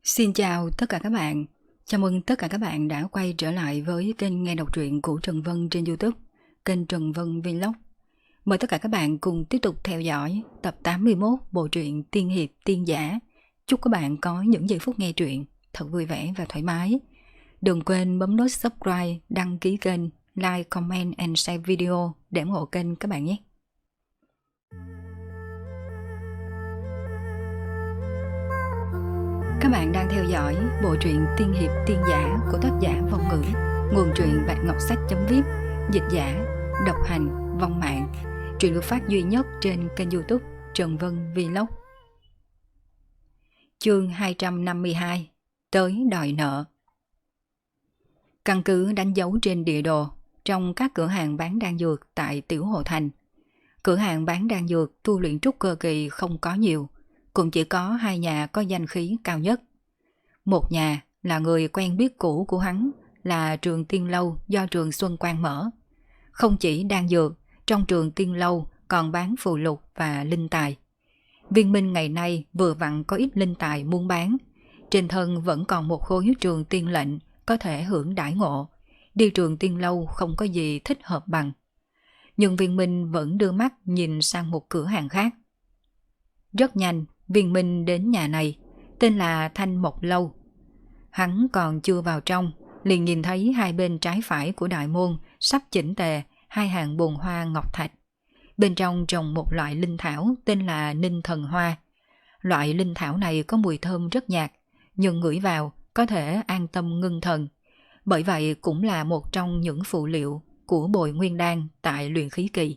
Xin chào tất cả các bạn. Chào mừng tất cả các bạn đã quay trở lại với kênh nghe đọc truyện của Trần Vân trên YouTube, kênh Trần Vân Vlog. Mời tất cả các bạn cùng tiếp tục theo dõi tập 81 bộ truyện Tiên hiệp tiên giả. Chúc các bạn có những giây phút nghe truyện thật vui vẻ và thoải mái. Đừng quên bấm nút subscribe, đăng ký kênh, like, comment and share video để ủng hộ kênh các bạn nhé. Các bạn đang theo dõi bộ truyện Tiên hiệp tiên giả của tác giả Vong Ngữ, nguồn truyện Bạch Ngọc Sách.vip, dịch giả Độc Hành, Vong Mạng. Truyện được phát duy nhất trên kênh YouTube Trần Vân Vlog. Chương 252, tới đòi nợ. Căn cứ đánh dấu trên địa đồ, trong các cửa hàng bán đan dược tại Tiểu Hồ Thành, cửa hàng bán đan dược tu luyện trúc cơ kỳ không có nhiều, cũng chỉ có hai nhà có danh khí cao nhất. Một nhà là người quen biết cũ của hắn, là Trường Tiên Lâu do Trường Xuân Quang mở. Không chỉ đan dược, trong Trường Tiên Lâu còn bán phù lục và linh tài. Viên Minh ngày nay vừa vặn có ít linh tài muốn bán, trên thân vẫn còn một khối Trường Tiên lệnh có thể hưởng đãi ngộ. Đi Trường Tiên Lâu không có gì thích hợp bằng. Nhưng Viên Minh vẫn đưa mắt nhìn sang một cửa hàng khác. Rất nhanh, Viên Minh đến nhà này, tên là Thanh Mộc Lâu. Hắn còn chưa vào trong, liền nhìn thấy hai bên trái phải của đại môn sắp chỉnh tề hai hàng bồn hoa ngọc thạch. Bên trong trồng một loại linh thảo tên là Ninh Thần Hoa. Loại linh thảo này có mùi thơm rất nhạt, nhưng ngửi vào có thể an tâm ngưng thần. Bởi vậy cũng là một trong những phụ liệu của bồi nguyên đan tại luyện khí kỳ.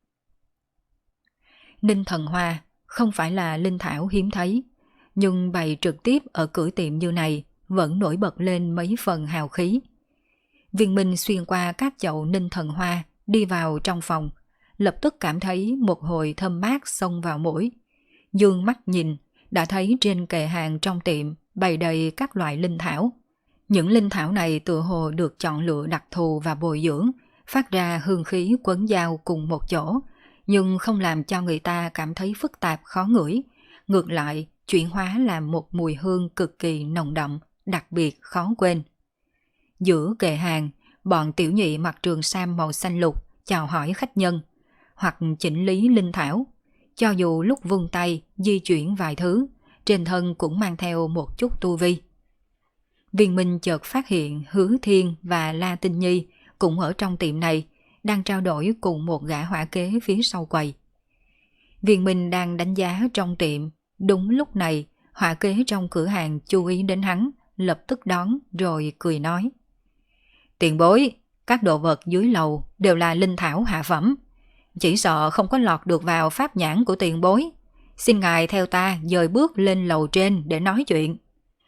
Ninh Thần Hoa không phải là linh thảo hiếm thấy, nhưng bày trực tiếp ở cửa tiệm như này vẫn nổi bật lên mấy phần hào khí. Viên Minh xuyên qua các chậu Ninh Thần Hoa đi vào trong phòng, lập tức cảm thấy một hồi thơm mát xông vào mũi. Dương mắt nhìn, đã thấy trên kệ hàng trong tiệm bày đầy các loại linh thảo. Những linh thảo này tựa hồ được chọn lựa đặc thù và bồi dưỡng, phát ra hương khí quấn giao cùng một chỗ, nhưng không làm cho người ta cảm thấy phức tạp khó ngửi. Ngược lại, chuyển hóa làm một mùi hương cực kỳ nồng đậm, đặc biệt khó quên. Giữa kệ hàng, bọn tiểu nhị mặc trường sam màu xanh lục chào hỏi khách nhân, hoặc chỉnh lý linh thảo. Cho dù lúc vung tay di chuyển vài thứ, trên thân cũng mang theo một chút tu vi. Viên Minh chợt phát hiện Hứa Thiên và La Tinh Nhi cũng ở trong tiệm này, đang trao đổi cùng một gã hỏa kế phía sau quầy. Viên Minh đang đánh giá trong tiệm, đúng lúc này hỏa kế trong cửa hàng chú ý đến hắn, lập tức đón rồi cười nói: "Tiền bối, các đồ vật dưới lầu đều là linh thảo hạ phẩm, chỉ sợ không có lọt được vào pháp nhãn của tiền bối. Xin ngài theo ta dời bước lên lầu trên để nói chuyện."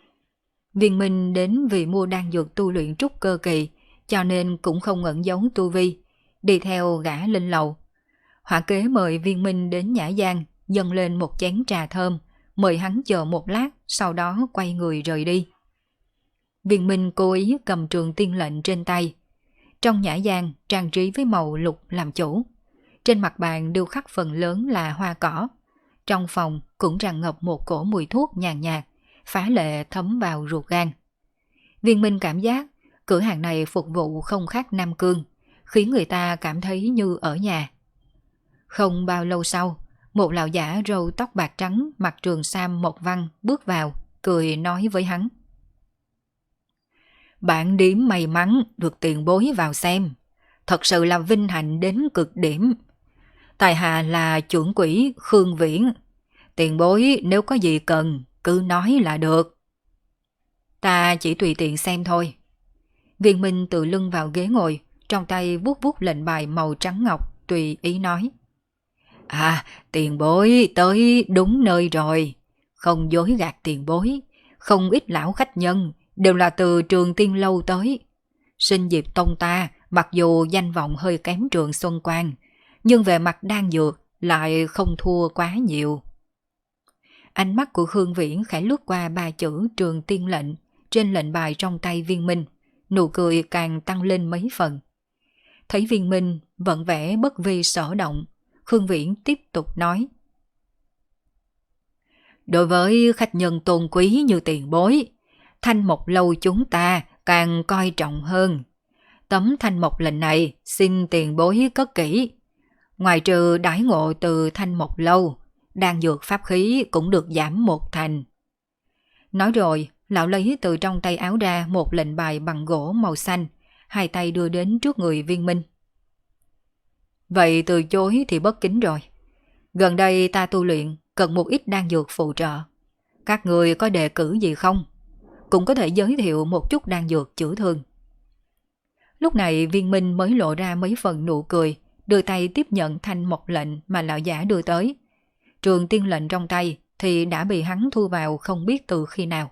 Viên Minh đến vì mua đan dược tu luyện trúc cơ kỳ, cho nên cũng không ẩn giấu tu vi, đi theo gã lên lầu. Hỏa kế mời Viên Minh đến nhã gian, dâng lên một chén trà thơm, mời hắn chờ một lát, sau đó quay người rời đi. Viên Minh cố ý cầm Trường Tiên lệnh trên tay. Trong nhã gian trang trí với màu lục làm chủ. Trên mặt bàn điêu khắc phần lớn là hoa cỏ. Trong phòng cũng tràn ngập một cổ mùi thuốc nhàn nhạt, phá lệ thấm vào ruột gan. Viên Minh cảm giác cửa hàng này phục vụ không khác Nam Cương, khiến người ta cảm thấy như ở nhà. Không bao lâu sau, một lão giả râu tóc bạc trắng mặc trường sam mộc văn bước vào, cười nói với hắn: "Bạn điếm may mắn được tiền bối vào xem, thật sự là vinh hạnh đến cực điểm. Tài hạ là trưởng quỹ Khương Viễn, tiền bối nếu có gì cần cứ nói là được." "Ta chỉ tùy tiện xem thôi." Viên Minh tự lưng vào ghế ngồi, trong tay vuốt vuốt lệnh bài màu trắng ngọc, tùy ý nói: "À, tiền bối tới đúng nơi rồi. Không dối gạt tiền bối, không ít lão khách nhân đều là từ Trường Tiên Lâu tới. Sinh Diệp Tông ta mặc dù danh vọng hơi kém Trường Xuân Quang, nhưng về mặt đan dược lại không thua quá nhiều." Ánh mắt của Khương Viễn khẽ lướt qua ba chữ Trường Tiên lệnh trên lệnh bài trong tay Viên Minh, nụ cười càng tăng lên mấy phần. Thấy Viên Minh vẫn vẻ bất vi sở động, Khương Viễn tiếp tục nói: Đối với khách nhân tôn quý như tiền bối, Thanh Mộc Lâu chúng ta càng coi trọng hơn. Tấm Thanh Mộc lệnh này xin tiền bối cất kỹ. Ngoài trừ đãi ngộ từ Thanh Mộc Lâu, đan dược pháp khí cũng được giảm 1 thành. Nói rồi, lão lấy từ trong tay áo ra một lệnh bài bằng gỗ màu xanh, hai tay đưa đến trước người Viên Minh. Vậy từ chối thì bất kính rồi. Gần đây ta tu luyện cần một ít đan dược phụ trợ. Các người có đề cử gì không? Cũng có thể giới thiệu một chút đan dược chữa thương. Lúc này Viên Minh mới lộ ra mấy phần nụ cười, đưa tay tiếp nhận thanh mộc lệnh mà lão giả đưa tới. Trường tiên lệnh trong tay thì đã bị hắn thu vào không biết từ khi nào.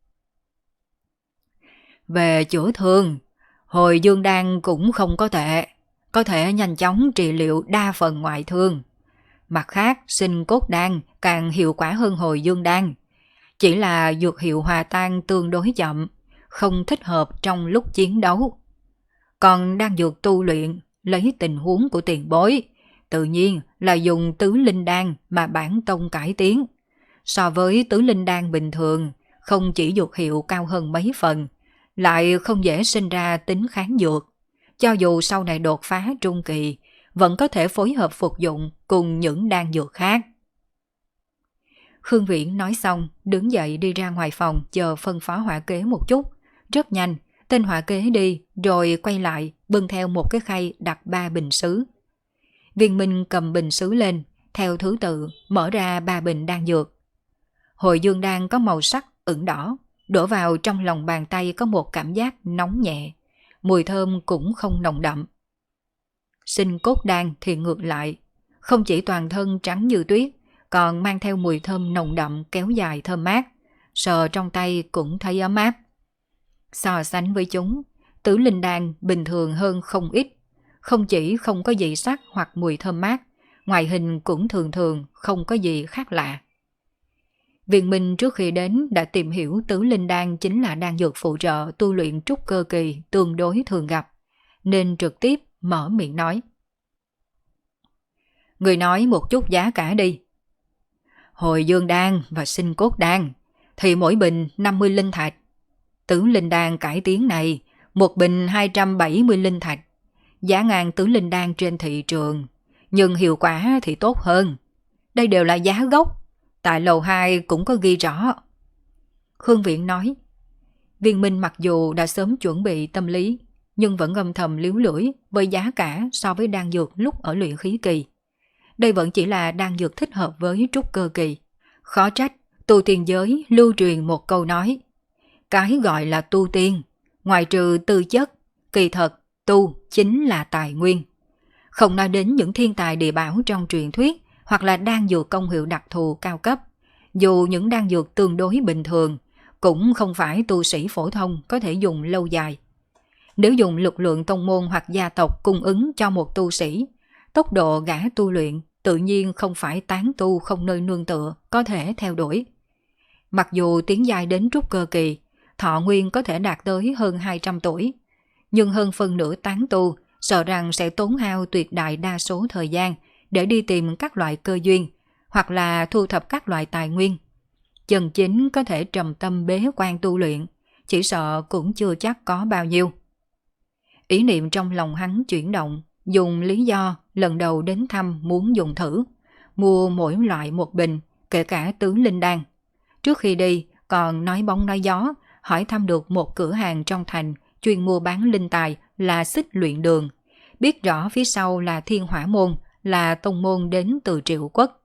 Về chữa thương, hồi dương đan cũng không có tệ, có thể nhanh chóng trị liệu đa phần ngoại thương. Mặt khác, sinh cốt đan càng hiệu quả hơn hồi dương đan. Chỉ là dược hiệu hòa tan tương đối chậm, không thích hợp trong lúc chiến đấu. Còn đan dược tu luyện, lấy tình huống của tiền bối, tự nhiên là dùng tứ linh đan mà bản tông cải tiến. So với tứ linh đan bình thường, không chỉ dược hiệu cao hơn mấy phần, lại không dễ sinh ra tính kháng dược. Cho dù sau này đột phá trung kỳ, vẫn có thể phối hợp phục dụng cùng những đan dược khác. Khương Viễn nói xong, đứng dậy đi ra ngoài phòng chờ phân phó hỏa kế một chút. Rất nhanh, tên hỏa kế đi rồi quay lại bưng theo một cái khay đặt 3 bình sứ. Viên Minh cầm bình sứ lên, theo thứ tự mở ra 3 bình đan dược. Hồi dương đan có màu sắc ửng đỏ, đổ vào trong lòng bàn tay có một cảm giác nóng nhẹ, mùi thơm cũng không nồng đậm. Sinh cốt đan thì ngược lại, không chỉ toàn thân trắng như tuyết, còn mang theo mùi thơm nồng đậm kéo dài thơm mát, sờ trong tay cũng thấy ấm áp. So sánh với chúng, tứ linh đan bình thường hơn không ít, không chỉ không có dị sắc hoặc mùi thơm mát, ngoại hình cũng thường thường không có gì khác lạ. Viên Minh trước khi đến đã tìm hiểu tứ linh đan chính là đan dược phụ trợ tu luyện trúc cơ kỳ tương đối thường gặp, nên trực tiếp mở miệng nói. Người nói một chút giá cả đi. Hồi dương đan và sinh cốt đan thì mỗi bình 50 linh thạch. Tứ linh đan cải tiến này, một bình 270 linh thạch. Giá ngang tứ linh đan trên thị trường, nhưng hiệu quả thì tốt hơn. Đây đều là giá gốc, tại lầu 2 cũng có ghi rõ. Khương Viễn nói. Viên Minh mặc dù đã sớm chuẩn bị tâm lý, nhưng vẫn âm thầm líu lưỡi với giá cả so với đan dược lúc ở luyện khí kỳ. Đây vẫn chỉ là đan dược thích hợp với trúc cơ kỳ. Khó trách, tu tiên giới lưu truyền một câu nói. Cái gọi là tu tiên, ngoài trừ tư chất, kỳ thật, tu chính là tài nguyên. Không nói đến những thiên tài địa bảo trong truyền thuyết, hoặc là đan dược công hiệu đặc thù cao cấp. Dù những đan dược tương đối bình thường, cũng không phải tu sĩ phổ thông có thể dùng lâu dài. Nếu dùng lực lượng tông môn hoặc gia tộc cung ứng cho một tu sĩ, tốc độ gã tu luyện tự nhiên không phải tán tu không nơi nương tựa có thể theo đuổi. Mặc dù tiến giai đến trúc cơ kỳ, thọ nguyên có thể đạt tới hơn 200 tuổi, nhưng hơn phân nửa tán tu sợ rằng sẽ tốn hao tuyệt đại đa số thời gian để đi tìm các loại cơ duyên hoặc là thu thập các loại tài nguyên. Chân chính có thể trầm tâm bế quan tu luyện, chỉ sợ cũng chưa chắc có bao nhiêu. Ý niệm trong lòng hắn chuyển động, dùng lý do lần đầu đến thăm muốn dùng thử, mua mỗi loại một bình, kể cả tứ linh đan. Trước khi đi, còn nói bóng nói gió, hỏi thăm được một cửa hàng trong thành chuyên mua bán linh tài là Xích Luyện Đường. Biết rõ phía sau là Thiên Hỏa Môn, là tông môn đến từ Triệu Quốc.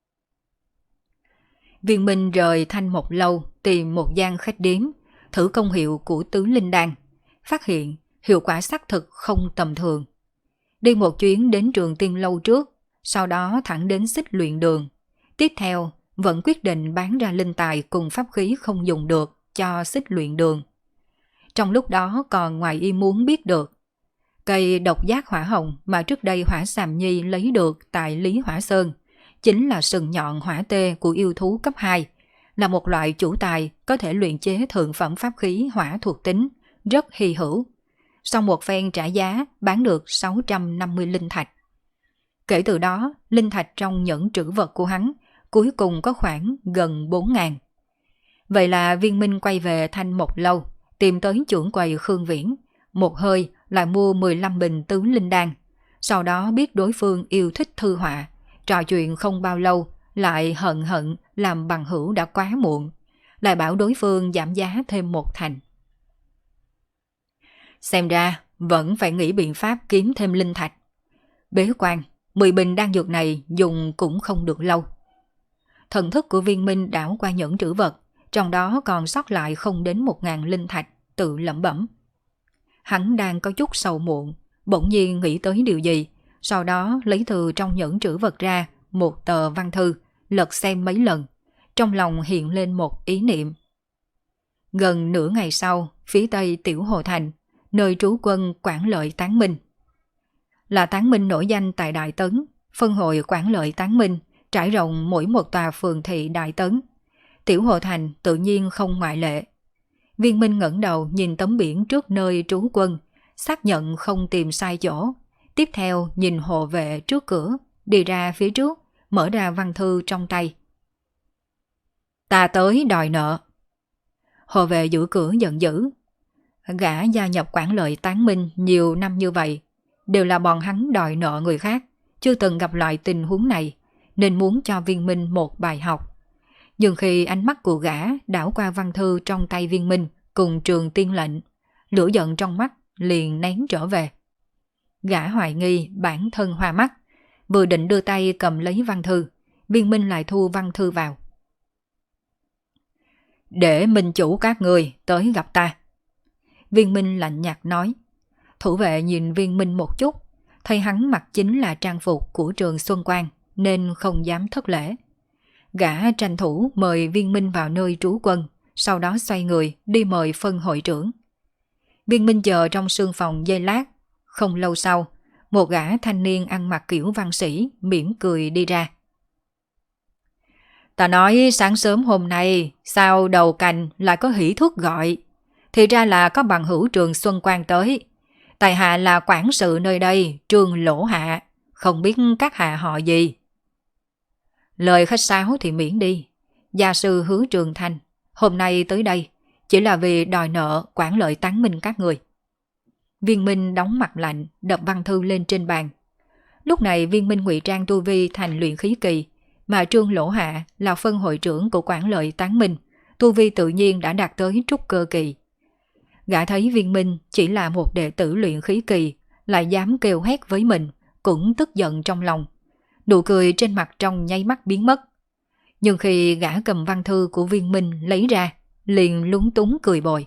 Viên Minh rời Thanh Mộc Lâu tìm một gian khách điếm, thử công hiệu của tứ linh đan, phát hiện hiệu quả xác thực không tầm thường. Đi một chuyến đến Trường Tiên Lâu trước, sau đó thẳng đến Xích Luyện Đường. Tiếp theo, vẫn quyết định bán ra linh tài cùng pháp khí không dùng được cho Xích Luyện Đường. Trong lúc đó còn ngoài ý muốn biết được, cây độc giác hỏa hồng mà trước đây Hỏa Sàm Nhi lấy được tại Lý Hỏa Sơn chính là sừng nhọn hỏa tê của yêu thú cấp 2, là một loại chủ tài có thể luyện chế thượng phẩm pháp khí hỏa thuộc tính, rất hy hữu. Sau một phen trả giá bán được 650 linh thạch. Kể từ đó, linh thạch trong nhẫn trữ vật của hắn cuối cùng có khoảng gần 4.000. Vậy là Viên Minh quay về Thanh Mộc Lâu, tìm tới trưởng quầy Khương Viễn, một hơi lại mua 15 bình tứ linh đan. Sau đó biết đối phương yêu thích thư họa, trò chuyện không bao lâu lại hận làm bằng hữu đã quá muộn, lại bảo đối phương giảm giá thêm 1 thành. Xem ra vẫn phải nghĩ biện pháp kiếm thêm linh thạch. Bế quan, 10 bình đan dược này dùng cũng không được lâu. Thần thức của Viên Minh đảo qua nhẫn trữ vật, trong đó còn sót lại không đến 1.000 linh thạch, tự lẩm bẩm. Hắn đang có chút sầu muộn, bỗng nhiên nghĩ tới điều gì, sau đó lấy từ trong nhẫn trữ vật ra một tờ văn thư, lật xem mấy lần, trong lòng hiện lên một ý niệm. Gần nửa ngày sau, phía tây Tiểu Hồ Thành, nơi trú quân Quản Lợi Tán Minh. Là Tán Minh nổi danh tại Đại Tấn, phân hội Quản Lợi Tán Minh trải rộng mỗi một tòa phường thị Đại Tấn. Tiểu Hồ Thành tự nhiên không ngoại lệ. Viên Minh ngẩng đầu nhìn tấm biển trước nơi trú quân, xác nhận không tìm sai chỗ. Tiếp theo nhìn hộ vệ trước cửa, đi ra phía trước, mở ra văn thư trong tay. Ta tới đòi nợ. Hộ vệ giữ cửa giận dữ. Gã gia nhập Quản Lợi Tán Minh nhiều năm như vậy, đều là bọn hắn đòi nợ người khác, chưa từng gặp lại tình huống này, nên muốn cho Viên Minh một bài học. Nhưng khi ánh mắt của gã đảo qua văn thư trong tay Viên Minh cùng Trường Tiên lệnh, lửa giận trong mắt liền nén trở về. Gã hoài nghi bản thân hoa mắt, vừa định đưa tay cầm lấy văn thư, Viên Minh lại thu văn thư vào. Để minh chủ các người tới gặp ta. Viên Minh lạnh nhạt nói. Thủ vệ nhìn Viên Minh một chút, thấy hắn mặc chính là trang phục của Trường Xuân Quan nên không dám thất lễ. Gã tranh thủ mời Viên Minh vào nơi trú quân, sau đó xoay người đi mời phân hội trưởng. Viên Minh chờ trong sương phòng giây lát, không lâu sau, một gã thanh niên ăn mặc kiểu văn sĩ mỉm cười đi ra. Ta nói sáng sớm hôm nay sao đầu cành lại có hỷ thuốc gọi, thì ra là có bằng hữu Trường Xuân Quan tới. Tại hạ là quản sự nơi đây, Trương Lỗ Hạ, không biết các hạ họ gì. Lời khách sáo thì miễn đi. Gia sư Hứa Trường Thanh hôm nay tới đây chỉ là vì đòi nợ Quản Lợi Tán Minh các người. Viên Minh đóng mặt lạnh, đập văn thư lên trên bàn. Lúc này Viên Minh ngụy trang tu vi thành luyện khí kỳ, mà Trương Lỗ Hạ là phân hội trưởng của Quản Lợi Tán Minh, tu vi tự nhiên đã đạt tới trúc cơ kỳ. Gã thấy Viên Minh chỉ là một đệ tử luyện khí kỳ, lại dám kêu hét với mình, cũng tức giận trong lòng. Nụ cười trên mặt trong nháy mắt biến mất. Nhưng khi gã cầm văn thư của Viên Minh lấy ra, liền lúng túng cười bồi.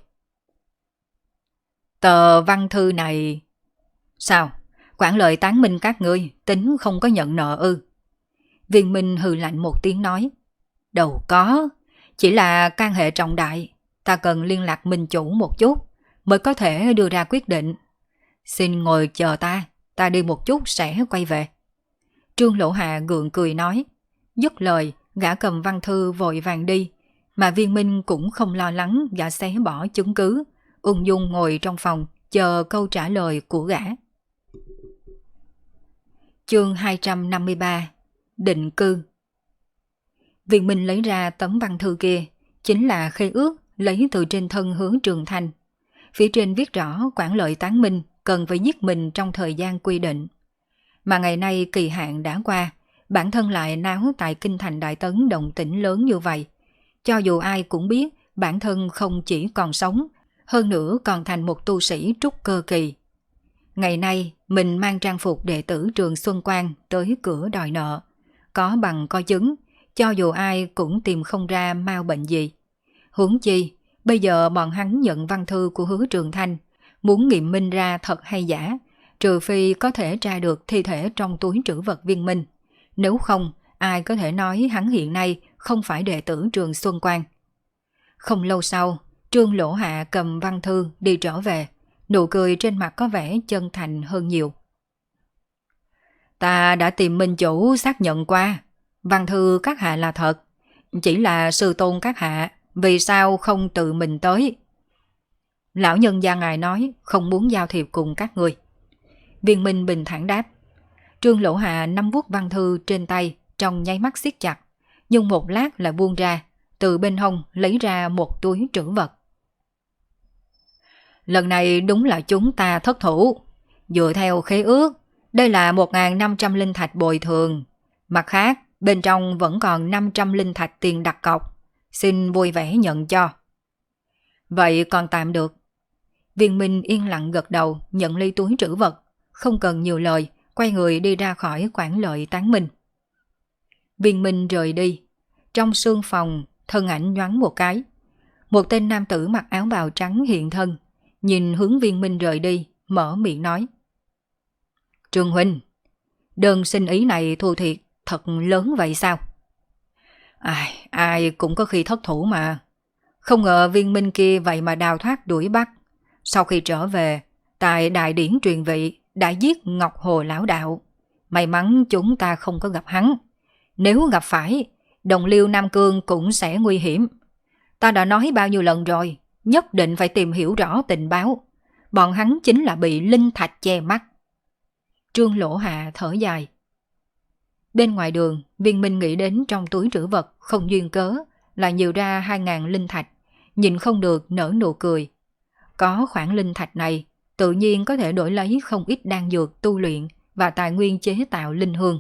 Tờ văn thư này... Sao? Quản Lợi Tán Minh các ngươi tính không có nhận nợ ư? Viên Minh hừ lạnh một tiếng nói. Đâu có, chỉ là can hệ trọng đại, ta cần liên lạc minh chủ một chút mới có thể đưa ra quyết định. Xin ngồi chờ ta đi một chút sẽ quay về. Trương Lỗ Hạ gượng cười nói. Dứt lời, gã cầm văn thư vội vàng đi, mà Viên Minh cũng không lo lắng gã xé bỏ chứng cứ, ung dung ngồi trong phòng chờ câu trả lời của gã. Chương 253 Định cư. Viên Minh lấy ra tấm văn thư kia, chính là khế ước lấy từ trên thân Hứa Trường Thanh. Phía trên viết rõ Quản Lợi Tán Minh cần phải giết mình trong thời gian quy định. Mà ngày nay kỳ hạn đã qua, bản thân lại náo tại kinh thành Đại Tấn động tĩnh lớn như vậy. Cho dù ai cũng biết bản thân không chỉ còn sống, hơn nữa còn thành một tu sĩ trúc cơ kỳ. Ngày nay mình mang trang phục đệ tử Trường Xuân Quan tới cửa đòi nợ. Có bằng có chứng, cho dù ai cũng tìm không ra mau bệnh gì. Huống chi, bây giờ bọn hắn nhận văn thư của Hứa Trường Thanh, muốn nghiệm minh ra thật hay giả, trừ phi có thể tra được thi thể trong túi trữ vật Viên Minh. Nếu không, ai có thể nói hắn hiện nay không phải đệ tử Trường Xuân Quan. Không lâu sau, Trương Lỗ Hạ cầm văn thư đi trở về, nụ cười trên mặt có vẻ chân thành hơn nhiều. Ta đã tìm minh chủ xác nhận qua, văn thư các hạ là thật, chỉ là sư tôn các hạ vì sao không tự mình tới. Lão nhân gia ngài nói không muốn giao thiệp cùng các người. Viên Minh bình thản đáp. Trương Lỗ Hạ nắm vuốt văn thư trên tay trong nháy mắt siết chặt, nhưng một lát lại buông ra, từ bên hông lấy ra một túi trữ vật. Lần này đúng là chúng ta thất thủ. Dựa theo khế ước, đây là 1.500 linh thạch bồi thường. Mặt khác, bên trong vẫn còn 500 linh thạch tiền đặt cọc. Xin vui vẻ nhận cho. Vậy còn tạm được. Viên Minh yên lặng gật đầu, nhận ly túi trữ vật, không cần nhiều lời, quay người đi ra khỏi Quảng Lợi Tán Minh. Viên Minh rời đi. Trong sương phòng, thân ảnh nhoáng một cái. Một tên nam tử mặc áo bào trắng hiện thân, nhìn hướng Viên Minh rời đi, mở miệng nói. Trương huynh, đơn xin ý này thua thiệt thật lớn vậy sao? Ai cũng có khi thất thủ mà. Không ngờ Viên Minh kia vậy mà đào thoát đuổi bắt. Sau khi trở về, tại đại điển truyền vị đã giết Ngọc Hồ lão đạo. May mắn chúng ta không có gặp hắn. Nếu gặp phải, đồng liêu Nam Cương cũng sẽ nguy hiểm. Ta đã nói bao nhiêu lần rồi, nhất định phải tìm hiểu rõ tình báo. Bọn hắn chính là bị linh thạch che mắt. Trương Lỗ Hạ thở dài. Bên ngoài đường, Viên Minh nghĩ đến trong túi trữ vật không duyên cớ là nhiều ra 2.000 linh thạch, nhìn không được nở nụ cười. Có khoản linh thạch này, tự nhiên có thể đổi lấy không ít đan dược tu luyện và tài nguyên chế tạo linh hương.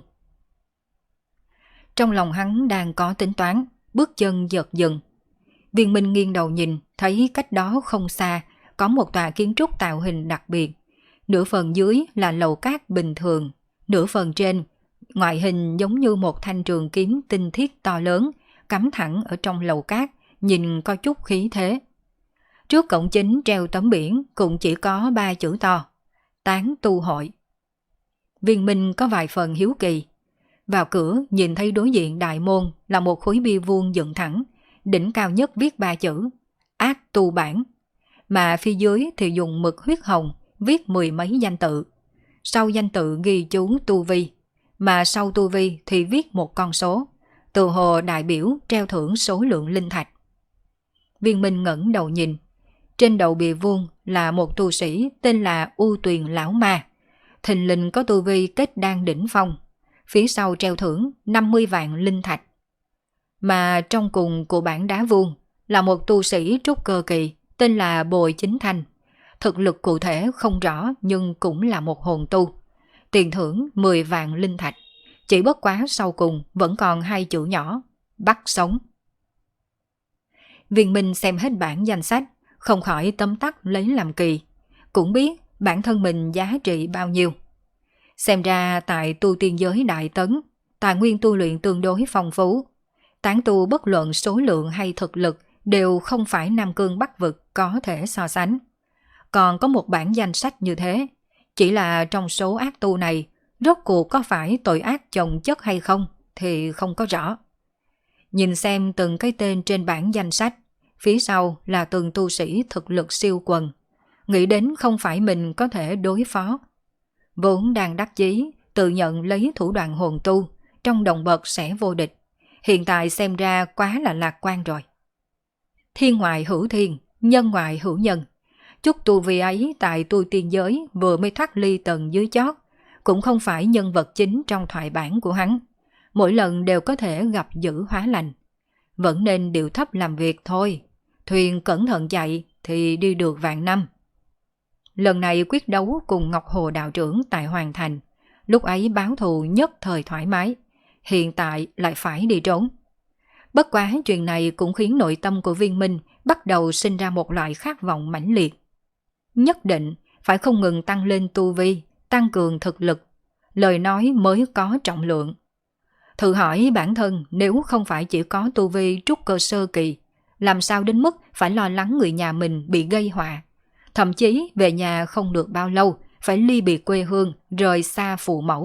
Trong lòng hắn đang có tính toán, bước chân giật dừng. Viên Minh nghiêng đầu nhìn, thấy cách đó không xa có một tòa kiến trúc tạo hình đặc biệt. Nửa phần dưới là lầu cát bình thường, nửa phần trên, ngoại hình giống như một thanh trường kiếm tinh thiết to lớn, cắm thẳng ở trong lầu cát, nhìn có chút khí thế. Trước cổng chính treo tấm biển cũng chỉ có 3 chữ to, Tán tu hội. Viên Minh có vài phần hiếu kỳ. Vào cửa nhìn thấy đối diện đại môn là một khối bia vuông dựng thẳng, đỉnh cao nhất viết 3 chữ, Ác tu bản. Mà phía dưới thì dùng mực huyết hồng viết 10 mấy danh tự. Sau danh tự ghi chú tu vi, mà sau tu vi thì viết một con số, từ hồ đại biểu treo thưởng số lượng linh thạch. Viên Minh ngẩng đầu nhìn, trên đầu bìa vuông là một tu sĩ tên là U Tuyền Lão Ma, thình lình có tu vi kết đan đỉnh phong, phía sau treo thưởng 50 vạn linh thạch. Mà trong cùng của bảng đá vuông là một tu sĩ trúc cơ kỳ tên là Bồi Chính Thanh, thực lực cụ thể không rõ nhưng cũng là một hồn tu, tiền thưởng 10 vạn linh thạch. Chỉ bất quá sau cùng vẫn còn 2 chữ nhỏ, bắt sống. Viên Minh xem hết bảng danh sách, không khỏi tấm tắc lấy làm kỳ, cũng biết bản thân mình giá trị bao nhiêu. Xem ra tại tu tiên giới Đại Tấn, tài nguyên tu luyện tương đối phong phú. Tán tu bất luận số lượng hay thực lực đều không phải Nam Cương Bắc Vực có thể so sánh. Còn có một bản danh sách như thế, chỉ là trong số ác tu này, rốt cuộc có phải tội ác chồng chất hay không thì không có rõ. Nhìn xem từng cái tên trên bảng danh sách, phía sau là từng tu sĩ thực lực siêu quần. Nghĩ đến không phải mình có thể đối phó. Vốn đang đắc chí, tự nhận lấy thủ đoạn hồn tu, trong đồng bậc sẽ vô địch. Hiện tại xem ra quá là lạc quan rồi. Thiên ngoại hữu thiên, nhân ngoại hữu nhân. Chút tu vi ấy tại tu tiên giới vừa mới thoát ly tầng dưới chót, cũng không phải nhân vật chính trong thoại bản của hắn. Mỗi lần đều có thể gặp dữ hóa lành. Vẫn nên điệu thấp làm việc thôi. Thuyền cẩn thận chạy thì đi được vạn năm. Lần này quyết đấu cùng Ngọc Hồ đạo trưởng tại Hoàng Thành. Lúc ấy báo thù nhất thời thoải mái. Hiện tại lại phải đi trốn. Bất quá chuyện này cũng khiến nội tâm của Viên Minh bắt đầu sinh ra một loại khát vọng mãnh liệt. Nhất định phải không ngừng tăng lên tu vi, tăng cường thực lực. Lời nói mới có trọng lượng. Thử hỏi bản thân nếu không phải chỉ có tu vi trúc cơ sơ kỳ, làm sao đến mức phải lo lắng người nhà mình bị gây họa. Thậm chí về nhà không được bao lâu, phải ly biệt quê hương, rời xa phụ mẫu.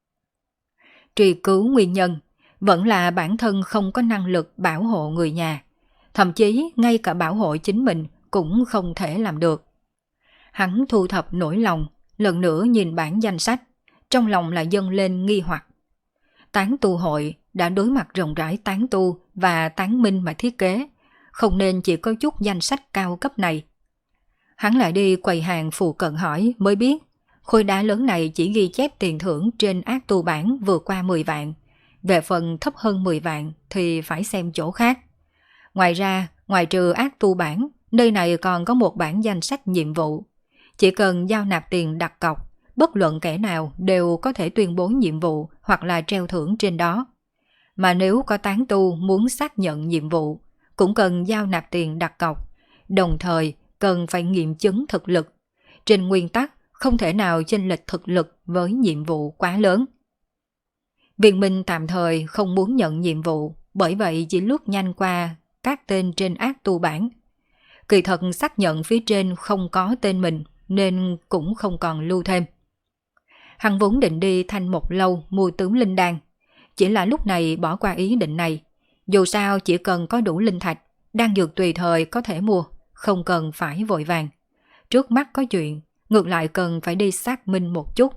Truy cứu nguyên nhân, vẫn là bản thân không có năng lực bảo hộ người nhà. Thậm chí ngay cả bảo hộ chính mình cũng không thể làm được. Hắn thu thập nỗi lòng, lần nữa nhìn bản danh sách, trong lòng lại dâng lên nghi hoặc. Tán tu hội đã đối mặt rộng rãi tán tu và tán minh mà thiết kế, không nên chỉ có chút danh sách cao cấp này. Hắn lại đi quầy hàng phụ cận hỏi mới biết, khối đá lớn này chỉ ghi chép tiền thưởng trên ác tu bản vượt qua 10 vạn. Về phần thấp hơn 10 vạn thì phải xem chỗ khác. Ngoài ra, ngoài trừ ác tu bản, nơi này còn có một bản danh sách nhiệm vụ. Chỉ cần giao nạp tiền đặt cọc, bất luận kẻ nào đều có thể tuyên bố nhiệm vụ hoặc là treo thưởng trên đó. Mà nếu có tán tu muốn xác nhận nhiệm vụ, cũng cần giao nạp tiền đặt cọc, đồng thời cần phải nghiệm chứng thực lực. Trên nguyên tắc, không thể nào chênh lệch thực lực với nhiệm vụ quá lớn. Viên Minh tạm thời không muốn nhận nhiệm vụ, bởi vậy chỉ lướt nhanh qua các tên trên ác tu bản. Kỳ thật xác nhận phía trên không có tên mình nên cũng không còn lưu thêm. Hắn vốn định đi Thanh Một Lâu mua tướng linh đan, chỉ là lúc này bỏ qua ý định này. Dù sao chỉ cần có đủ linh thạch, đan dược tùy thời có thể mua, không cần phải vội vàng. Trước mắt có chuyện, ngược lại cần phải đi xác minh một chút.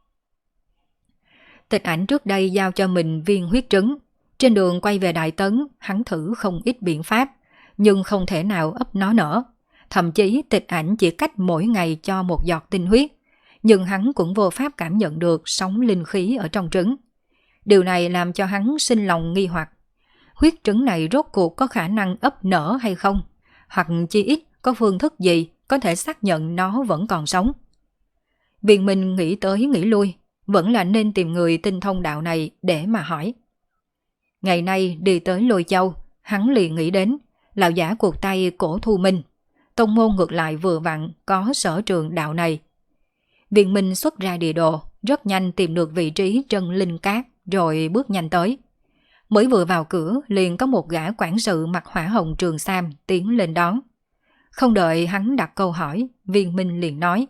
Tịch Ảnh trước đây giao cho mình viên huyết trứng. Trên đường quay về Đại Tấn, hắn thử không ít biện pháp, nhưng không thể nào ấp nó nở. Thậm chí Tịch Ảnh chỉ cách mỗi ngày cho một giọt tinh huyết, nhưng hắn cũng vô pháp cảm nhận được sóng linh khí ở trong trứng. Điều này làm cho hắn sinh lòng nghi hoặc. Huyết trứng này rốt cuộc có khả năng ấp nở hay không? Hoặc chi ít có phương thức gì có thể xác nhận nó vẫn còn sống? Viên Minh nghĩ tới nghĩ lui, vẫn là nên tìm người tinh thông đạo này để mà hỏi. Ngày nay đi tới Lôi Châu, hắn liền nghĩ đến lão giả cuộc tay Cổ Thu Minh. Tông môn ngược lại vừa vặn có sở trường đạo này. Viên Minh xuất ra địa đồ, rất nhanh tìm được vị trí Trân Linh Cát, rồi bước nhanh tới. Mới vừa vào cửa liền có một gã quản sự mặc hỏa hồng trường sam tiến lên đón. Không đợi hắn đặt câu hỏi, Viên Minh liền nói: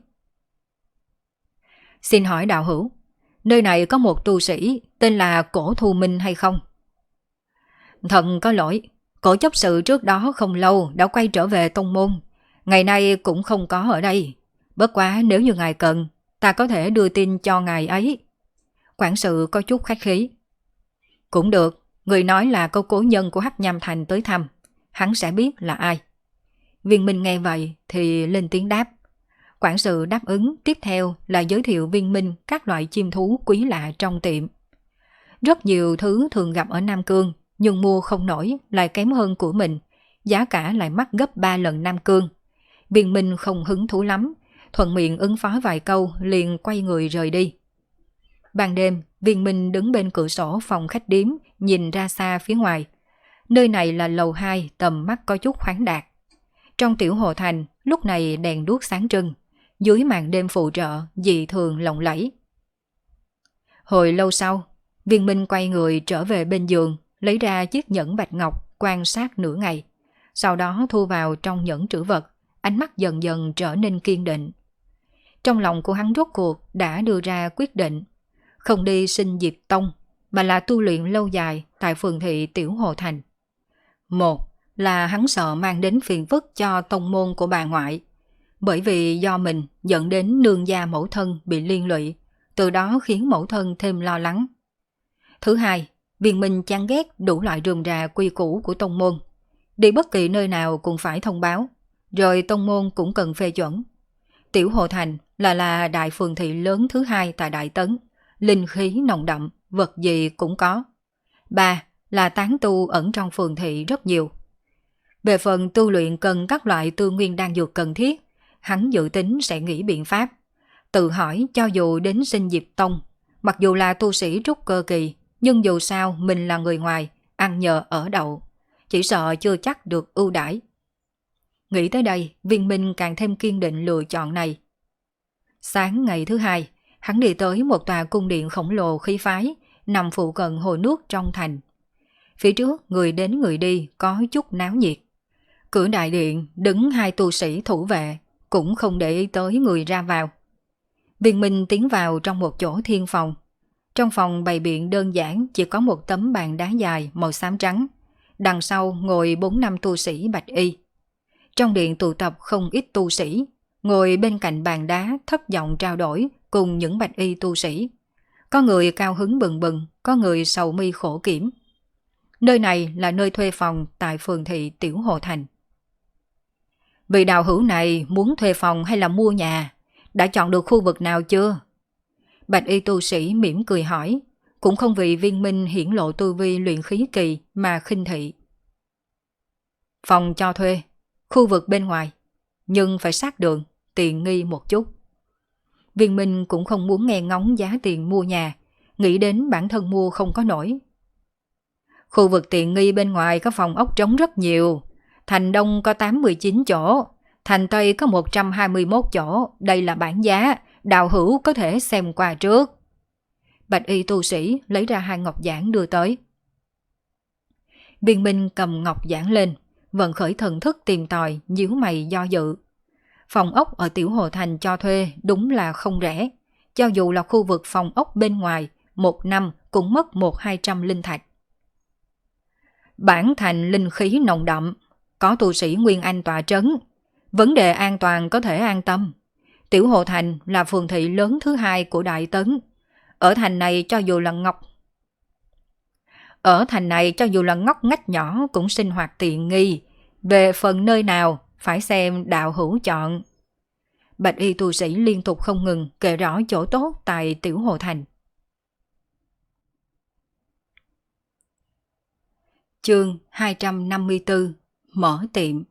Xin hỏi đạo hữu, nơi này có một tu sĩ tên là Cổ Thu Minh hay không? Thật có lỗi, Cổ chấp sự trước đó không lâu đã quay trở về tông môn, ngày nay cũng không có ở đây. Bất quá nếu như ngài cần, ta có thể đưa tin cho ngài ấy. Quản sự có chút khách khí. Cũng được, người nói là có cố nhân của Hắc Nham Thành tới thăm, hắn sẽ biết là ai. Viên Minh nghe vậy thì lên tiếng đáp. Quản sự đáp ứng, tiếp theo là giới thiệu Viên Minh các loại chim thú quý lạ trong tiệm. Rất nhiều thứ thường gặp ở Nam Cương, nhưng mua không nổi lại kém hơn của mình, giá cả lại mắc gấp 3 lần Nam Cương. Viên Minh không hứng thú lắm, thuận miệng ứng phó vài câu liền quay người rời đi. Ban đêm, Viên Minh đứng bên cửa sổ phòng khách điếm nhìn ra xa phía ngoài. Nơi này là lầu 2, tầm mắt có chút khoáng đạt. Trong tiểu hồ thành, lúc này đèn đuốc sáng trưng, dưới màn đêm phụ trợ dị thường lộng lẫy. Hồi lâu sau, Viên Minh quay người trở về bên giường, lấy ra chiếc nhẫn bạch ngọc quan sát nửa ngày. Sau đó thu vào trong nhẫn trữ vật, ánh mắt dần dần trở nên kiên định. Trong lòng của hắn rốt cuộc đã đưa ra quyết định, không đi Sinh Diệp Tông, mà là tu luyện lâu dài tại phường thị Tiểu Hồ Thành. Một là hắn sợ mang đến phiền phức cho tông môn của bà ngoại, bởi vì do mình dẫn đến nương gia mẫu thân bị liên lụy, từ đó khiến mẫu thân thêm lo lắng. Thứ hai, Viên Minh chán ghét đủ loại rườm rà quy củ của tông môn. Đi bất kỳ nơi nào cũng phải thông báo, rồi tông môn cũng cần phê chuẩn. Tiểu Hồ Thành là đại phường thị lớn thứ hai tại Đại Tấn, linh khí nồng đậm, vật gì cũng có. Ba là tán tu ẩn trong phường thị rất nhiều. Về phần tu luyện cần các loại tư nguyên đan dược cần thiết, hắn dự tính sẽ nghĩ biện pháp. Tự hỏi cho dù đến Sinh Diệp Tông, mặc dù là tu sĩ trúc cơ kỳ, nhưng dù sao mình là người ngoài, ăn nhờ ở đậu, chỉ sợ chưa chắc được ưu đãi. Nghĩ tới đây, Viên Minh càng thêm kiên định lựa chọn này. Sáng ngày thứ hai, hắn đi tới một tòa cung điện khổng lồ khí phái, nằm phụ cận hồ nước trong thành. Phía trước người đến người đi có chút náo nhiệt. Cửa đại điện đứng hai tu sĩ thủ vệ, cũng không để ý tới người ra vào. Viên Minh tiến vào trong một chỗ thiên phòng. Trong phòng bày biện đơn giản chỉ có một tấm bàn đá dài màu xám trắng. Đằng sau ngồi 4-5 tu sĩ bạch y. Trong điện tụ tập không ít tu sĩ, ngồi bên cạnh bàn đá thấp giọng trao đổi cùng những bạch y tu sĩ. Có người cao hứng bừng bừng, có người sầu mi khổ kiểm. Nơi này là nơi thuê phòng tại phường thị Tiểu Hồ Thành. Vị đạo hữu này muốn thuê phòng hay là mua nhà? Đã chọn được khu vực nào chưa? Bạch y tu sĩ mỉm cười hỏi. cũng không vì Viên Minh hiển lộ tu vi luyện khí kỳ mà khinh thị. Phòng cho thuê, khu vực bên ngoài, nhưng phải sát đường, tiện nghi một chút. Viên Minh cũng không muốn nghe ngóng giá tiền mua nhà, nghĩ đến bản thân mua không có nổi. Khu vực tiện nghi bên ngoài có phòng ốc trống rất nhiều, thành Đông có 89 chỗ, thành Tây có 121 chỗ, đây là bản giá, đạo hữu có thể xem qua trước. Bạch y tu sĩ lấy ra 2 ngọc giản đưa tới. Viên Minh cầm ngọc giản lên, vận khởi thần thức tìm tòi, nhíu mày do dự. Phòng ốc ở Tiểu Hồ Thành cho thuê đúng là không rẻ, cho dù là khu vực phòng ốc bên ngoài, một năm cũng mất 100-200 linh thạch. Bản thành linh khí nồng đậm, có tu sĩ Nguyên Anh tọa trấn, vấn đề an toàn có thể an tâm. Tiểu Hồ Thành là phường thị lớn thứ 2 của Đại Tấn. Ở thành này cho dù là ngóc ngách nhỏ cũng sinh hoạt tiện nghi. Về phần nơi nào, phải xem đạo hữu chọn. Bạch y tu sĩ liên tục không ngừng kể rõ chỗ tốt tại Tiểu Hồ Thành. Chương 254 Mở tiệm.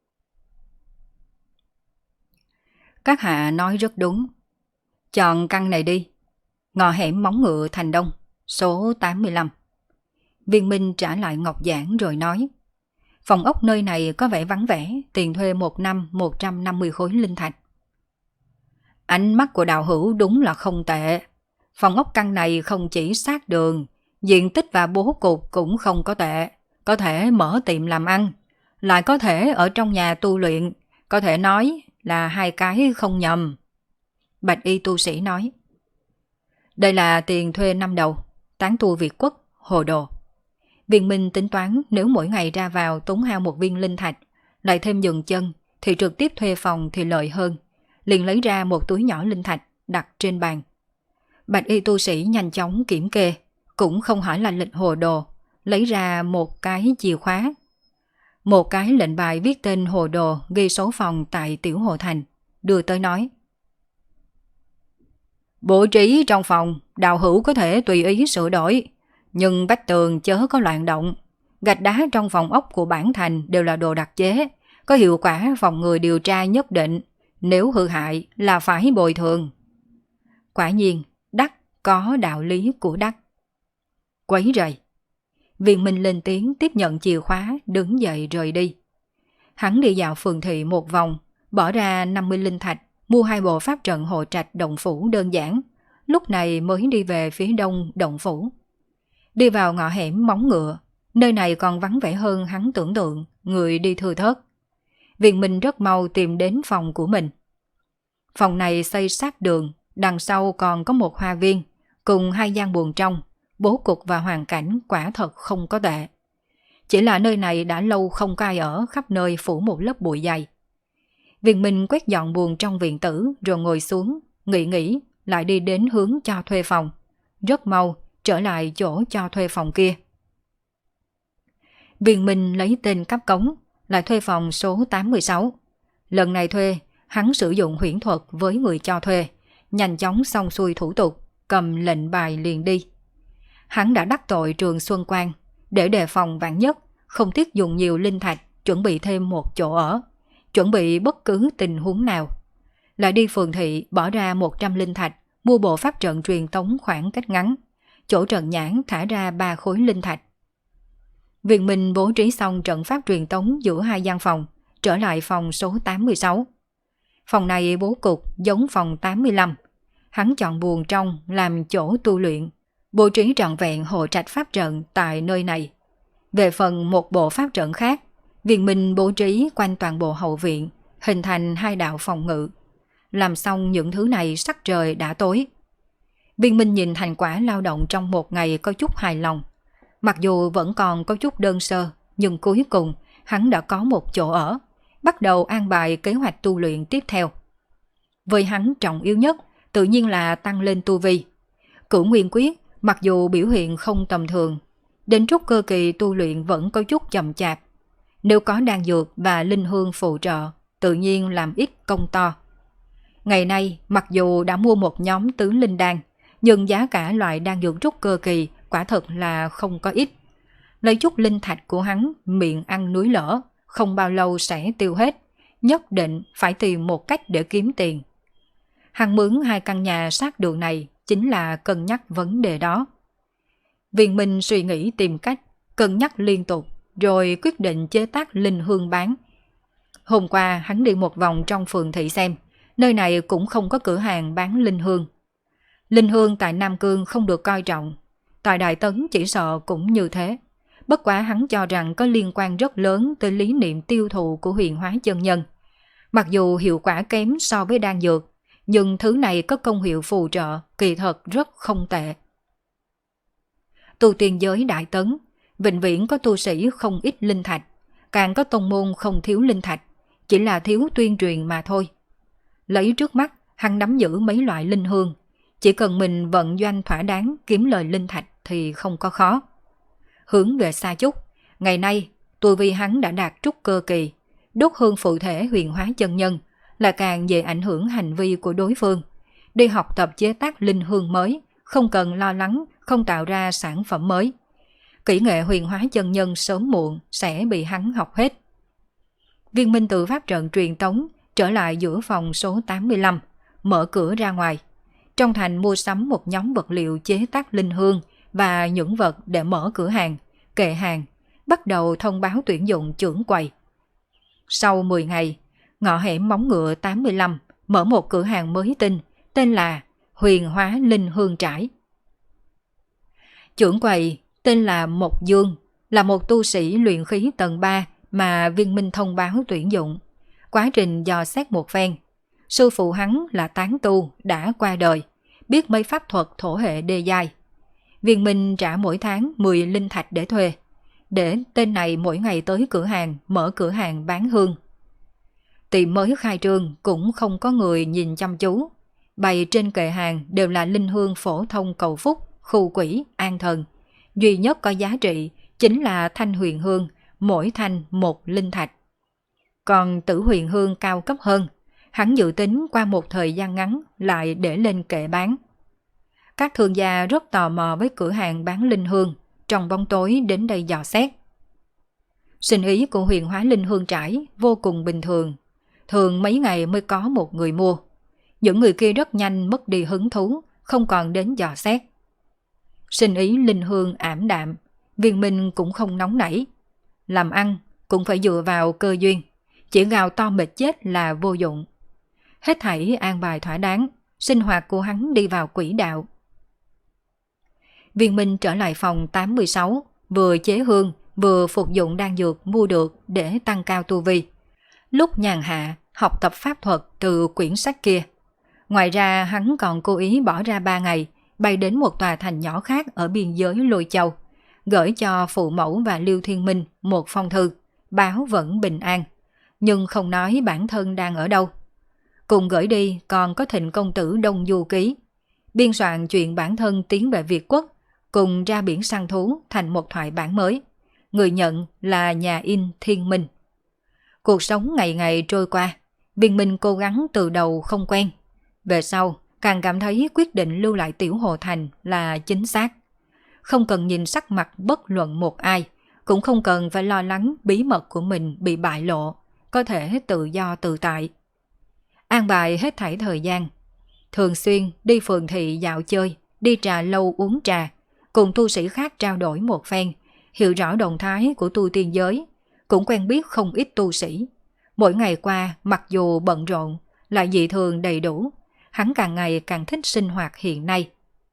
Các hạ nói rất đúng. Chọn căn này đi. Ngõ hẻm Móng Ngựa Thành Đông, số 85. Viên Minh trả lại ngọc giản rồi nói. Phòng ốc nơi này có vẻ vắng vẻ, tiền thuê một năm 150 khối linh thạch. Ánh mắt của đạo hữu đúng là không tệ. Phòng ốc căn này không chỉ sát đường, diện tích và bố cục cũng không có tệ. Có thể mở tiệm làm ăn, lại có thể ở trong nhà tu luyện, có thể nói là 2 cái không nhầm. Bạch y tu sĩ nói. Đây là tiền thuê năm đầu, tán tu Việt Quốc, hồ đồ. Viên Minh tính toán nếu mỗi ngày ra vào tốn hao 1 viên linh thạch, lại thêm dừng chân, thì trực tiếp thuê phòng thì lợi hơn. Liền lấy ra một túi nhỏ linh thạch, đặt trên bàn. Bạch y tu sĩ nhanh chóng kiểm kê, cũng không hỏi là lịch hồ đồ, lấy ra một cái chìa khóa. Một cái lệnh bài viết tên hồ đồ ghi số phòng tại Tiểu Hồ Thành, đưa tới nói. Bố trí trong phòng, đạo hữu có thể tùy ý sửa đổi, nhưng vách tường chớ có loạn động. Gạch đá trong phòng ốc của bản thành đều là đồ đặc chế, có hiệu quả phòng ngừa điều tra nhất định, nếu hư hại là phải bồi thường. Quả nhiên, đắc có đạo lý của đắc. Quấy rầy. Viên Minh lên tiếng tiếp nhận chìa khóa, đứng dậy rời đi. Hắn đi dạo phường thị một vòng, bỏ ra 50 linh thạch, mua 2 bộ pháp trận hộ trạch động phủ đơn giản, lúc này mới đi về phía đông động phủ. Đi vào ngõ hẻm Móng Ngựa, nơi này còn vắng vẻ hơn hắn tưởng tượng, người đi thưa thớt. Viên Minh rất mau tìm đến phòng của mình. Phòng này xây sát đường, đằng sau còn có một hoa viên, cùng 2 gian buồng trong, bố cục và hoàn cảnh quả thật không có tệ. Chỉ là nơi này đã lâu không có ai ở, khắp nơi phủ một lớp bụi dày. Viên Minh quét dọn buồng trong viện tử rồi ngồi xuống, nghĩ lại đi đến hướng cho thuê phòng. Rất mau trở lại chỗ cho thuê phòng kia. Viên Minh lấy tên cấp cống, lại thuê phòng số 86. Lần này thuê, hắn sử dụng huyễn thuật với người cho thuê, nhanh chóng xong xuôi thủ tục, cầm lệnh bài liền đi. Hắn đã đắc tội Trường Xuân Quang, để đề phòng vạn nhất, không tiếc dùng nhiều linh thạch, chuẩn bị thêm một chỗ ở, chuẩn bị bất cứ tình huống nào. Lại đi phường thị bỏ ra 100 linh thạch, mua bộ pháp trận truyền tống khoảng cách ngắn, chỗ trận nhãn thả ra 3 khối linh thạch. Viên Minh bố trí xong trận pháp truyền tống giữa 2 gian phòng, trở lại phòng số 86. Phòng này bố cục giống phòng 85. Hắn chọn buồng trong làm chỗ tu luyện, bố trí trọn vẹn hộ trạch pháp trận tại nơi này. Về phần một bộ pháp trận khác, Viên Minh bố trí quanh toàn bộ hậu viện, hình thành 2 đạo phòng ngự. Làm xong những thứ này sắc trời đã tối. Viên Minh nhìn thành quả lao động trong một ngày có chút hài lòng. Mặc dù vẫn còn có chút đơn sơ, nhưng cuối cùng hắn đã có một chỗ ở, bắt đầu an bài kế hoạch tu luyện tiếp theo. Với hắn trọng yếu nhất tự nhiên là tăng lên tu vi. Cửu Nguyên Quyết mặc dù biểu hiện không tầm thường, đến trúc cơ kỳ tu luyện vẫn có chút chậm chạp. Nếu có đan dược và linh hương phụ trợ, tự nhiên làm ít công to. Ngày nay mặc dù đã mua một nhóm tứ linh đan, nhưng giá cả loại đan dược trúc cơ kỳ quả thật là không có ít. Lấy chút linh thạch của hắn miệng ăn núi lở, không bao lâu sẽ tiêu hết, nhất định phải tìm một cách để kiếm tiền. Hắn mướn 2 căn nhà sát đường này chính là cân nhắc vấn đề đó. Viên Minh suy nghĩ tìm cách, cân nhắc liên tục, rồi quyết định chế tác linh hương bán. Hôm qua hắn đi một vòng trong phường thị xem, nơi này cũng không có cửa hàng bán linh hương. Linh hương tại Nam Cương không được coi trọng, tại Đại Tấn chỉ sợ cũng như thế. Bất quá hắn cho rằng có liên quan rất lớn tới lý niệm tiêu thụ của Huyền Hóa chân nhân. Mặc dù hiệu quả kém so với đan dược, nhưng thứ này có công hiệu phù trợ, kỳ thật rất không tệ. Tu tiên giới Đại Tấn, vĩnh viễn có tu sĩ không ít linh thạch, càng có tông môn không thiếu linh thạch, chỉ là thiếu tuyên truyền mà thôi. Lấy trước mắt, hắn nắm giữ mấy loại linh hương, chỉ cần mình vận doanh thỏa đáng kiếm lời linh thạch thì không có khó. Hướng về xa chút, ngày nay tu vi hắn đã đạt trúc cơ kỳ, đốt hương phụ thể Huyền Hóa chân nhân là càng dễ ảnh hưởng hành vi của đối phương. Đi học tập chế tác linh hương mới, không cần lo lắng không tạo ra sản phẩm mới. Kỹ nghệ Huyền Hóa chân nhân sớm muộn sẽ bị hắn học hết. Viên Minh từ pháp trận truyền tống trở lại giữa phòng số 85, mở cửa ra ngoài. Trong thành mua sắm một nhóm vật liệu chế tác linh hương và những vật để mở cửa hàng, kệ hàng, bắt đầu thông báo tuyển dụng trưởng quầy. Sau 10 ngày, ngõ hẻm Móng Ngựa 85 mở một cửa hàng mới tinh, tên là Huyền Hóa Linh Hương Trải. Trưởng quầy tên là Mộc Dương, là một tu sĩ luyện khí tầng 3 mà Viên Minh thông báo tuyển dụng. Quá trình dò xét một phen, sư phụ hắn là tán tu đã qua đời, biết mấy pháp thuật thổ hệ đê giai. Viên Minh trả mỗi tháng 10 linh thạch để thuê, để tên này mỗi ngày tới cửa hàng mở cửa hàng bán hương. Tiệm mới khai trương cũng không có người nhìn chăm chú, bày trên kệ hàng đều là linh hương phổ thông cầu phúc, khu quỷ, an thần. Duy nhất có giá trị chính là thanh huyền hương, mỗi thanh 1 linh thạch. Còn tử huyền hương cao cấp hơn, hắn dự tính qua một thời gian ngắn lại để lên kệ bán. Các thương gia rất tò mò với cửa hàng bán linh hương, trong bóng tối đến đây dò xét. Sinh ý của Huyền Hóa Linh Hương Trải vô cùng bình thường, thường mấy ngày mới có một người mua. Những người kia rất nhanh mất đi hứng thú, không còn đến dò xét. Sinh ý linh hương ảm đạm, Viên Minh cũng không nóng nảy. Làm ăn cũng phải dựa vào cơ duyên, chỉ gào to mệt chết là vô dụng. Hết thảy an bài thỏa đáng, sinh hoạt của hắn đi vào quỹ đạo. Viên Minh trở lại phòng 86, vừa chế hương, vừa phục dụng đan dược mua được để tăng cao tu vi. Lúc nhàn hạ, học tập pháp thuật từ quyển sách kia. Ngoài ra hắn còn cố ý bỏ ra 3 ngày, bay đến một tòa thành nhỏ khác ở biên giới Lôi Châu, gửi cho phụ mẫu và Lưu Thiên Minh một phong thư, báo vẫn bình an, nhưng không nói bản thân đang ở đâu. Cùng gửi đi còn có Thịnh công tử Đông Du Ký, biên soạn chuyện bản thân tiến về Việt Quốc, cùng ra biển săn thú thành một thoại bản mới. Người nhận là nhà in Thiên Minh. Cuộc sống ngày ngày trôi qua, Viên Minh cố gắng từ đầu không quen. Về sau, càng cảm thấy quyết định lưu lại Tiểu Hồ Thành là chính xác. Không cần nhìn sắc mặt bất luận một ai, cũng không cần phải lo lắng bí mật của mình bị bại lộ, có thể tự do tự tại. An bài hết thảy thời gian, thường xuyên đi phường thị dạo chơi, đi trà lâu uống trà, cùng tu sĩ khác trao đổi một phen, hiểu rõ động thái của tu tiên giới, cũng quen biết không ít tu sĩ. Mỗi ngày qua, mặc dù bận rộn, lại dị thường đầy đủ, hắn càng ngày càng thích sinh hoạt hiện nay.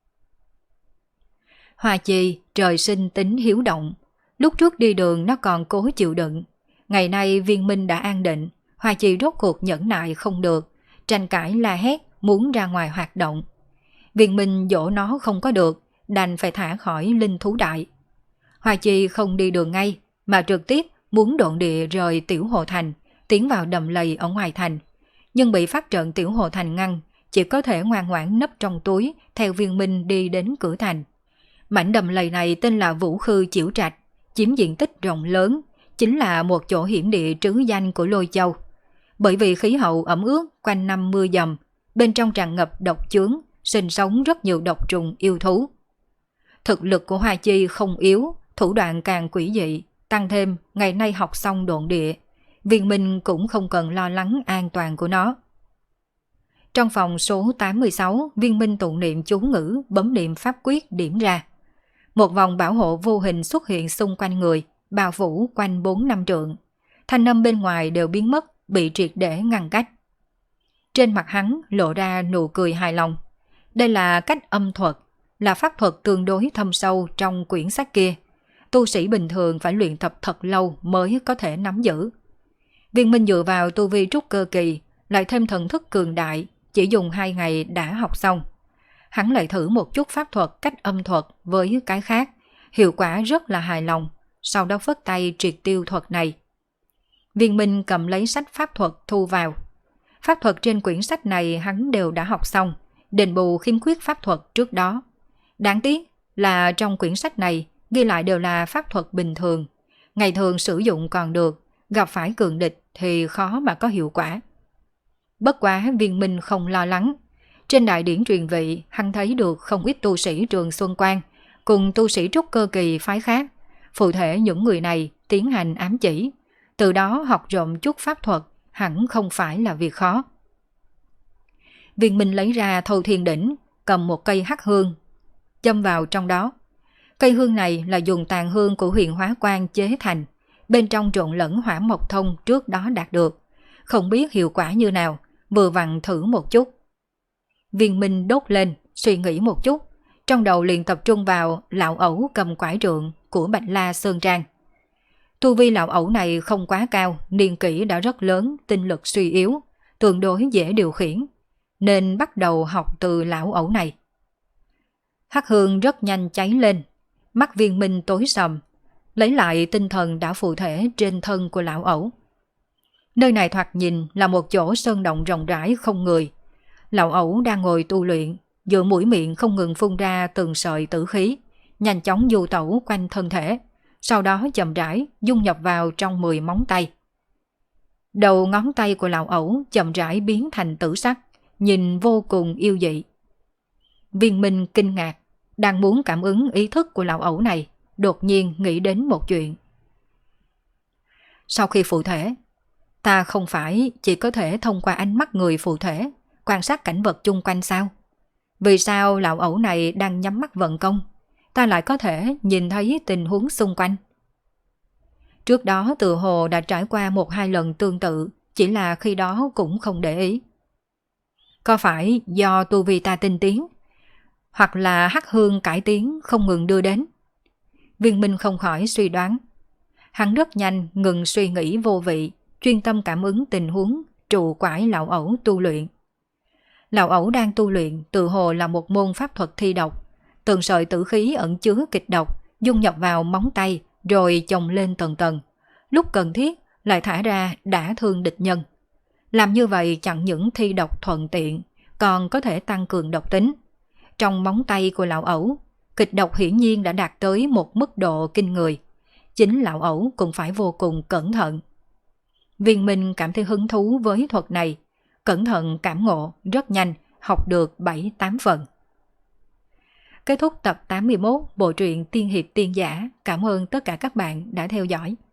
Hoa Chi trời sinh tính hiếu động, lúc trước đi đường nó còn cố chịu đựng. Ngày nay Viên Minh đã an định, Hoa Chi rốt cuộc nhẫn nại không được, tranh cãi la hét muốn ra ngoài hoạt động. Viên Minh dỗ nó không có được, đành phải thả khỏi linh thú đại. Hoa Chi không đi đường ngay, mà trực tiếp muốn độn địa rời Tiểu Hồ Thành, tiến vào đầm lầy ở ngoài thành. Nhưng bị pháp trận Tiểu Hồ Thành ngăn, chỉ có thể ngoan ngoãn nấp trong túi theo Viên Minh đi đến cửa thành. Mảnh đầm lầy này tên là Vũ Khư Chiểu Trạch, chiếm diện tích rộng lớn, chính là một chỗ hiểm địa trứ danh của Lôi Châu. Bởi vì khí hậu ẩm ướt quanh năm mưa dầm, bên trong tràn ngập độc chướng, sinh sống rất nhiều độc trùng yêu thú. Thực lực của Hoa Chi không yếu, thủ đoạn càng quỷ dị, tăng thêm ngày nay học xong độn địa, Viên Minh cũng không cần lo lắng an toàn của nó. Trong phòng số 86, Viên Minh tụng niệm chú ngữ, bấm niệm pháp quyết điểm ra. Một vòng bảo hộ vô hình xuất hiện xung quanh người, bao phủ quanh 4-5 trượng. Thanh âm bên ngoài đều biến mất, bị triệt để ngăn cách. Trên mặt hắn lộ ra nụ cười hài lòng. Đây là cách âm thuật, là pháp thuật tương đối thâm sâu trong quyển sách kia. Tu sĩ bình thường phải luyện tập thật lâu mới có thể nắm giữ. Viên Minh dựa vào tu vi trúc cơ kỳ, lại thêm thần thức cường đại, chỉ dùng 2 ngày đã học xong. Hắn lại thử một chút pháp thuật cách âm thuật với cái khác, hiệu quả rất là hài lòng, sau đó phất tay triệt tiêu thuật này. Viên Minh cầm lấy sách pháp thuật thu vào. Pháp thuật trên quyển sách này hắn đều đã học xong, đền bù khiếm khuyết pháp thuật trước đó. Đáng tiếc là trong quyển sách này ghi lại đều là pháp thuật bình thường. Ngày thường sử dụng còn được, gặp phải cường địch thì khó mà có hiệu quả. Bất quá Viên Minh không lo lắng. Trên đại điển truyền vị, hắn thấy được không ít tu sĩ Trường Xuân Quan cùng tu sĩ trúc cơ kỳ phái khác, phụ thể những người này tiến hành ám chỉ, từ đó học rộng chút pháp thuật hẳn không phải là việc khó. Viên Minh lấy ra Thâu Thiên Đỉnh, cầm một cây hắc hương, châm vào trong đó. Cây hương này là dùng tàn hương của Huyền Hóa Quan chế thành, bên trong trộn lẫn hỏa mộc thông trước đó đạt được, không biết hiệu quả như nào, vừa vặn thử một chút. Viên Minh đốt lên, suy nghĩ một chút, trong đầu liền tập trung vào lão ẩu cầm quải trượng của Bạch La Sơn Trang. Tu vi lão ẩu này không quá cao, niên kỷ đã rất lớn, tinh lực suy yếu, tương đối dễ điều khiển, nên bắt đầu học từ lão ẩu này. Hắc hương rất nhanh cháy lên, mắt Viên Minh tối sầm, lấy lại tinh thần đã phụ thể trên thân của lão ẩu. Nơi này thoạt nhìn là một chỗ sơn động rộng rãi không người. Lão ẩu đang ngồi tu luyện, giữa mũi miệng không ngừng phun ra từng sợi tử khí, nhanh chóng du tẩu quanh thân thể, sau đó chậm rãi dung nhập vào trong 10 móng tay. Đầu ngón tay của lão ẩu chậm rãi biến thành tử sắc, nhìn vô cùng yêu dị. Viên Minh kinh ngạc, đang muốn cảm ứng ý thức của lão ẩu này, đột nhiên nghĩ đến một chuyện. Sau khi phụ thể, ta không phải chỉ có thể thông qua ánh mắt người phụ thể quan sát cảnh vật chung quanh sao? Vì sao lão ẩu này đang nhắm mắt vận công, ta lại có thể nhìn thấy tình huống xung quanh? Trước đó tự hồ đã trải qua 1-2 lần tương tự, chỉ là khi đó cũng không để ý. Có phải do tu vi ta tinh tiến, hoặc là hắc hương cải tiến không ngừng đưa đến? Viên Minh không khỏi suy đoán. Hắn rất nhanh ngừng suy nghĩ vô vị, chuyên tâm cảm ứng tình huống trụ quải lão ẩu tu luyện. Lão ẩu đang tu luyện tự hồ là một môn pháp thuật thi độc, từng sợi tử khí ẩn chứa kịch độc dung nhập vào móng tay rồi chồng lên tầng tầng, lúc cần thiết lại thả ra đả thương địch nhân. Làm như vậy chẳng những thi độc thuận tiện, còn có thể tăng cường độc tính. Trong móng tay của lão ẩu, kịch độc hiển nhiên đã đạt tới một mức độ kinh người. Chính lão ẩu cũng phải vô cùng cẩn thận. Viên Minh cảm thấy hứng thú với thuật này, cẩn thận cảm ngộ, rất nhanh, học được 7-8 phần. Kết thúc tập 81 bộ truyện Tiên Hiệp Tiên Giả. Cảm ơn tất cả các bạn đã theo dõi.